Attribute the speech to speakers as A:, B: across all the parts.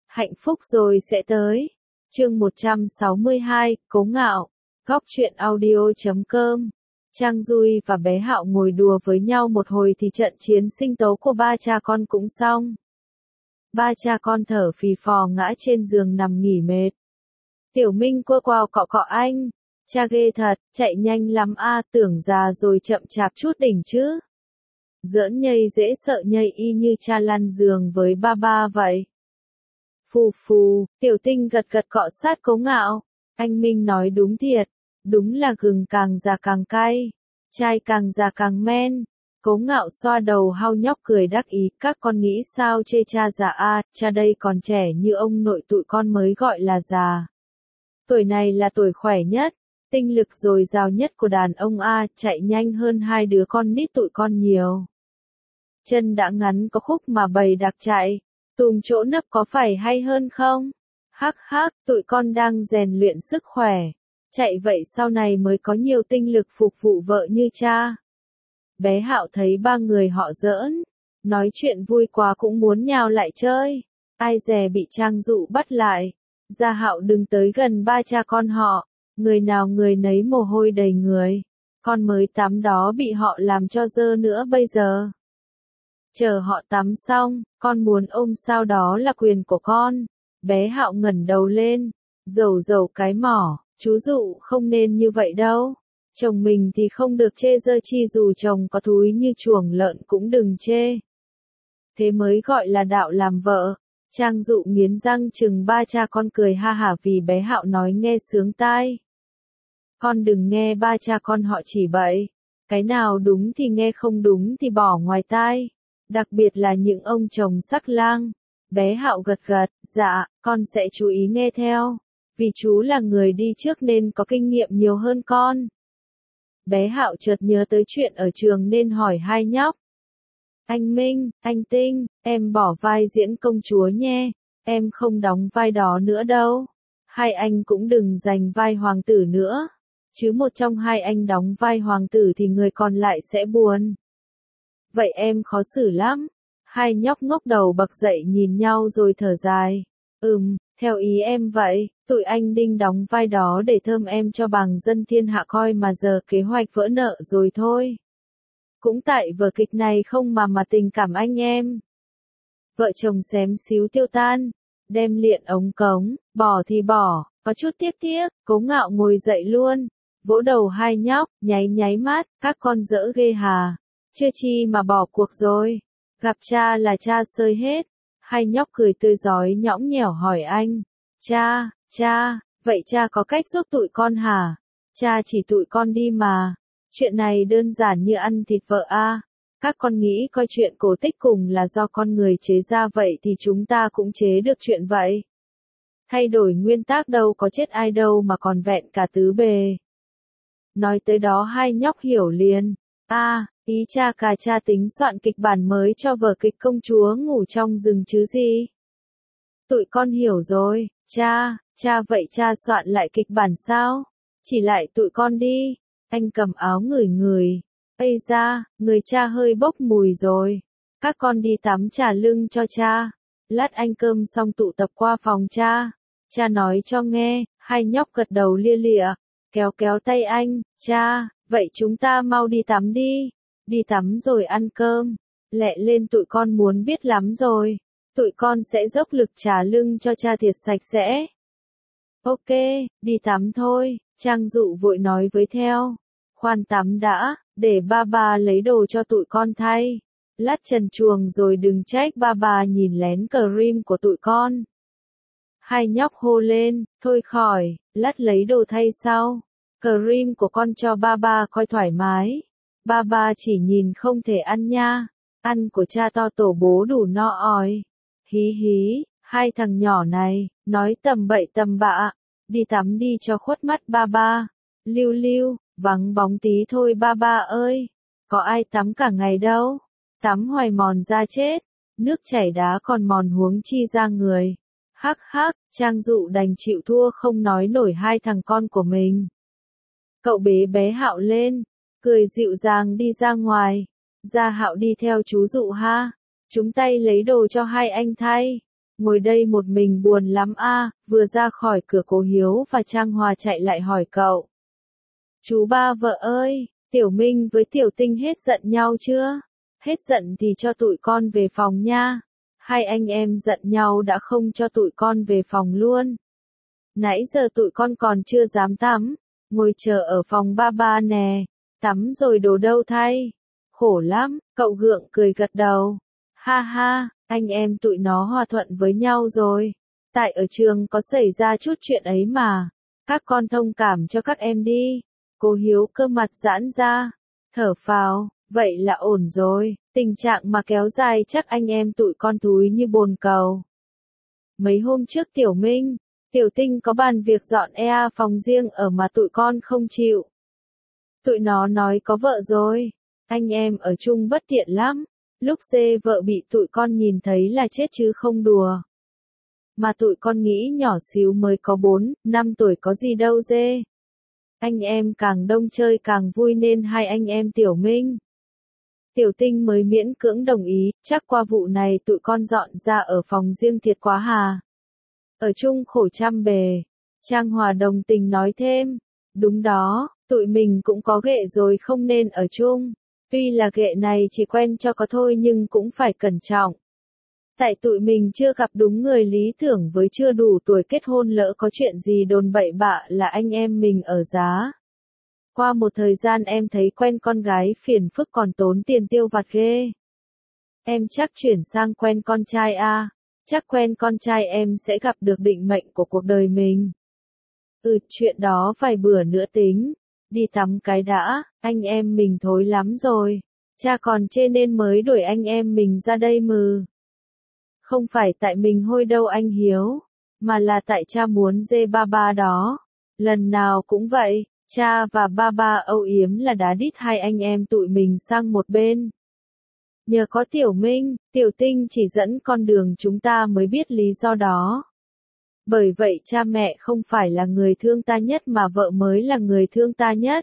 A: hạnh phúc rồi sẽ tới. Chương 162, Cố Ngạo. Góc truyện audio.com. Trang Dui và bé Hạo ngồi đùa với nhau một hồi thì trận chiến sinh tố của ba cha con cũng xong. Ba cha con thở phì phò ngã trên giường nằm nghỉ mệt. Tiểu Minh quơ quào cọ cọ anh. Cha ghê thật, chạy nhanh lắm a, tưởng già rồi chậm chạp chút đỉnh chứ. Giỡn nhây dễ sợ nhây y như cha lăn giường với ba ba vậy. Phù phù, Tiểu Tinh gật gật cọ sát Cố Ngạo. Anh Minh nói đúng thiệt, đúng là gừng càng già càng cay, chai càng già càng men. Cố Ngạo xoa đầu hao nhóc cười đắc ý, các con nghĩ sao chê cha già a, cha đây còn trẻ như ông nội tụi con mới gọi là già. Tuổi này là tuổi khỏe nhất, tinh lực dồi dào nhất của đàn ông a, chạy nhanh hơn hai đứa con nít tụi con nhiều. Chân đã ngắn có khúc mà bầy đặc chạy, tùm chỗ nấp có phải hay hơn không? Hắc hắc, tụi con đang rèn luyện sức khỏe, chạy vậy sau này mới có nhiều tinh lực phục vụ vợ như cha. Bé Hạo thấy ba người họ giỡn, nói chuyện vui quá cũng muốn nhào lại chơi, ai dè bị Trang Dụ bắt lại. Gia Hạo đừng tới gần ba cha con họ, người nào người nấy mồ hôi đầy người, con mới tắm đó bị họ làm cho dơ nữa bây giờ. Chờ họ tắm xong, con muốn ôm sao đó là quyền của con. Bé Hạo ngẩng đầu lên, dầu dầu cái mỏ, chú Dụ không nên như vậy đâu. Chồng mình thì không được chê dơ chi, dù chồng có thúi như chuồng lợn cũng đừng chê. Thế mới gọi là đạo làm vợ. Trang Dụ nghiến răng chừng ba cha con cười ha hả vì bé Hạo nói nghe sướng tai. Con đừng nghe ba cha con họ chỉ bậy, cái nào đúng thì nghe, không đúng thì bỏ ngoài tai. Đặc biệt là những ông chồng sắc lang. Bé Hạo gật gật, dạ, con sẽ chú ý nghe theo, vì chú là người đi trước nên có kinh nghiệm nhiều hơn con. Bé Hạo chợt nhớ tới chuyện ở trường nên hỏi hai nhóc. Anh Minh, anh Tinh, em bỏ vai diễn công chúa nhé, em không đóng vai đó nữa đâu. Hai anh cũng đừng giành vai hoàng tử nữa, chứ một trong hai anh đóng vai hoàng tử thì người còn lại sẽ buồn. Vậy em khó xử lắm. Hai nhóc ngốc đầu bật dậy nhìn nhau rồi thở dài. Theo ý em vậy, tụi anh Đinh đóng vai đó để thơm em cho bằng dân thiên hạ coi mà giờ kế hoạch vỡ nợ rồi thôi. Cũng tại vở kịch này không mà tình cảm anh em. Vợ chồng xém xíu tiêu tan, đem liện ống cống, bỏ thì bỏ, có chút tiếc tiếc. Cố Ngạo ngồi dậy luôn, vỗ đầu hai nhóc, nháy mắt, các con dỡ ghê hà, chưa chi mà bỏ cuộc rồi. Gặp cha là cha sơi hết. Hai nhóc cười tươi rói nhõng nhẽo hỏi anh. Cha, vậy cha có cách giúp tụi con hả? Cha chỉ tụi con đi mà. Chuyện này đơn giản như ăn thịt vợ a. Các con nghĩ coi chuyện cổ tích cùng là do con người chế ra vậy thì chúng ta cũng chế được chuyện vậy. Thay đổi nguyên tắc đâu có chết ai đâu mà còn vẹn cả tứ bề. Nói tới đó hai nhóc hiểu liền. Ý cha cả cha tính soạn kịch bản mới cho vở kịch Công chúa ngủ trong rừng chứ gì. Tụi con hiểu rồi, cha vậy cha soạn lại kịch bản sao? Chỉ lại tụi con đi. Anh cầm áo ngửi. Ây da, người cha hơi bốc mùi rồi. Các con đi tắm trà lưng cho cha. Lát anh cơm xong tụ tập qua phòng cha. Cha nói cho nghe. Hai nhóc gật đầu lia lịa, kéo tay anh. Cha, vậy chúng ta mau đi tắm đi. Đi tắm rồi ăn cơm. Lẹ lên, tụi con muốn biết lắm rồi. Tụi con sẽ dốc lực trà lưng cho cha thiệt sạch sẽ. Ok, đi tắm thôi. Trang Dụ vội nói với theo. Khoan tắm đã, để ba lấy đồ cho tụi con thay. Lát trần truồng rồi đừng trách ba nhìn lén cream của tụi con. Hai nhóc hô lên, thôi khỏi, lát lấy đồ thay sau. Cream của con cho ba coi thoải mái. Ba chỉ nhìn không thể ăn nha. Ăn của cha to tổ bố đủ no òi. Hí, hai thằng nhỏ này, nói tầm bậy tầm bạ. Đi tắm đi cho khuất mắt ba. Lưu, vắng bóng tí thôi ba ơi. Có ai tắm cả ngày đâu. Tắm hoài mòn da chết. Nước chảy đá còn mòn huống chi da người. Hắc, Trang Dụ đành chịu thua không nói nổi hai thằng con của mình. Cậu bế bé Hạo lên, cười dịu dàng đi ra ngoài. Gia Hạo đi theo chú Dụ ha. Chúng tay lấy đồ cho hai anh thay. ngồi đây một mình buồn lắm a. Vừa ra khỏi cửa Cố Hiếu và Trang Hòa chạy lại hỏi cậu. Chú ba vợ ơi, Tiểu Minh với Tiểu Tinh hết giận nhau chưa? Hết giận thì cho tụi con về phòng nha. Hai anh em giận nhau đã không cho tụi con về phòng luôn. Nãy giờ tụi con còn chưa dám tắm, ngồi chờ ở phòng ba ba nè. Tắm rồi đồ đâu thay? Khổ lắm, cậu gượng cười gật đầu. Ha ha, anh em tụi nó hòa thuận với nhau rồi. Tại ở trường có xảy ra chút chuyện ấy mà. Các con thông cảm cho các em đi. Cố Hiếu cơ mặt giãn ra, thở phào, vậy là ổn rồi. Tình trạng mà kéo dài chắc anh em tụi con thúi như bồn cầu. Mấy hôm trước Tiểu Minh, Tiểu Tinh có bàn việc dọn phòng riêng ở mà tụi con không chịu. Tụi nó nói có vợ rồi, anh em ở chung bất tiện lắm. Lúc dê vợ bị tụi con nhìn thấy là chết chứ không đùa. Mà tụi con nghĩ nhỏ xíu mới có 4, 5 tuổi có gì đâu dê. Anh em càng đông chơi càng vui nên hai anh em Tiểu Minh, Tiểu Tinh mới miễn cưỡng đồng ý, chắc qua vụ này tụi con dọn ra ở phòng riêng thiệt quá hà. Ở chung khổ trăm bề. Trang Hòa đồng tình nói thêm, đúng đó, tụi mình cũng có ghệ rồi không nên ở chung. Tuy là ghệ này chỉ quen cho có thôi nhưng cũng phải cẩn trọng. Tại tụi mình chưa gặp đúng người lý tưởng với chưa đủ tuổi kết hôn lỡ có chuyện gì đồn bậy bạ là anh em mình ở giá. Qua một thời gian em thấy quen con gái phiền phức còn tốn tiền tiêu vặt ghê. Em chắc chuyển sang quen con trai a. Chắc quen con trai em sẽ gặp được định mệnh của cuộc đời mình. Chuyện đó vài bữa nữa tính. Đi tắm cái đã, anh em mình thối lắm rồi. Cha còn chê nên mới đuổi anh em mình ra đây mừ. Không phải tại mình hôi đâu anh Hiếu, mà là tại cha muốn dê ba ba đó. Lần nào cũng vậy, cha và ba ba âu yếm là đá đít hai anh em tụi mình sang một bên. Nhờ có Tiểu Minh, Tiểu Tinh chỉ dẫn con đường chúng ta mới biết lý do đó. Bởi vậy cha mẹ không phải là người thương ta nhất mà vợ mới là người thương ta nhất.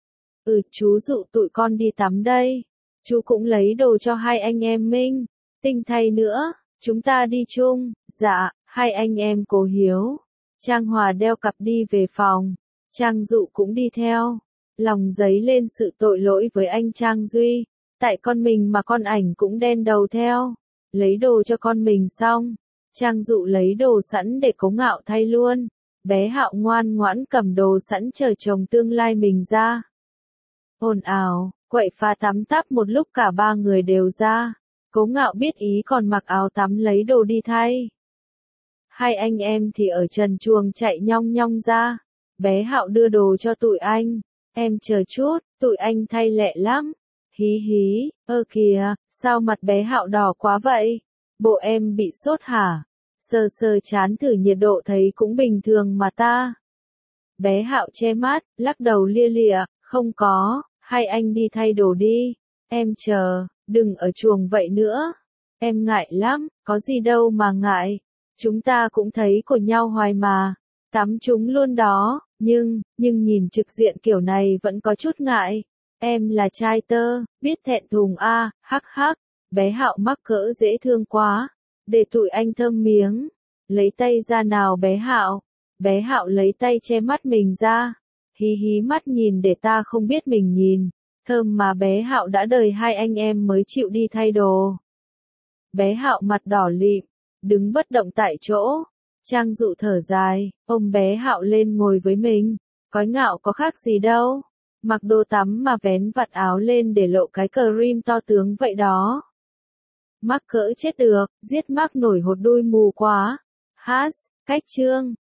A: Chú dụ tụi con đi tắm đây. Chú cũng lấy đồ cho hai anh em Minh, Tinh thay nữa. Chúng ta đi chung. Dạ, hai anh em Cố Hiếu, Trang Hòa đeo cặp đi về phòng. Trang Dụ cũng đi theo. Lòng dấy lên sự tội lỗi với anh Trang Duy. Tại con mình mà con ảnh cũng đen đầu theo. Lấy đồ cho con mình xong, Trang Dụ lấy đồ sẵn để Cố Ngạo thay luôn. Bé Hạo ngoan ngoãn cầm đồ sẵn chờ chồng tương lai mình ra. Ồn ào, quậy phá tắm táp một lúc cả ba người đều ra. Cố Ngạo biết ý còn mặc áo tắm lấy đồ đi thay. Hai anh em thì ở trần truồng chạy nhong nhong ra. Bé Hạo đưa đồ cho tụi anh. Em chờ chút, tụi anh thay lẹ lắm. Hí hí, kìa, sao mặt bé Hạo đỏ quá vậy? Bộ em bị sốt hả? Sờ sờ chán thử nhiệt độ thấy cũng bình thường mà ta. Bé Hạo che mắt, lắc đầu lia lịa, không có, hai anh đi thay đồ đi. Em chờ, đừng ở chuồng vậy nữa. Em ngại lắm, có gì đâu mà ngại. Chúng ta cũng thấy của nhau hoài mà. Tắm chúng luôn đó, nhưng nhìn trực diện kiểu này vẫn có chút ngại. Em là trai tơ, biết thẹn thùng a, hắc hắc. Bé Hạo mắc cỡ dễ thương quá. Để tụi anh thơm miếng. Lấy tay ra nào bé Hạo. Bé Hạo lấy tay che mắt mình ra. Hí hí mắt nhìn để ta không biết mình nhìn. Thơm mà bé Hạo đã đời hai anh em mới chịu đi thay đồ. Bé Hạo mặt đỏ lịm, đứng bất động tại chỗ. Trang Dụ thở dài, ôm bé Hạo lên ngồi với mình. Cói Ngạo có khác gì đâu. Mặc đồ tắm mà vén vạt áo lên để lộ cái cream to tướng vậy đó. Mắc cỡ chết được, giết mắc nổi hột đuôi mù quá. Cách chương.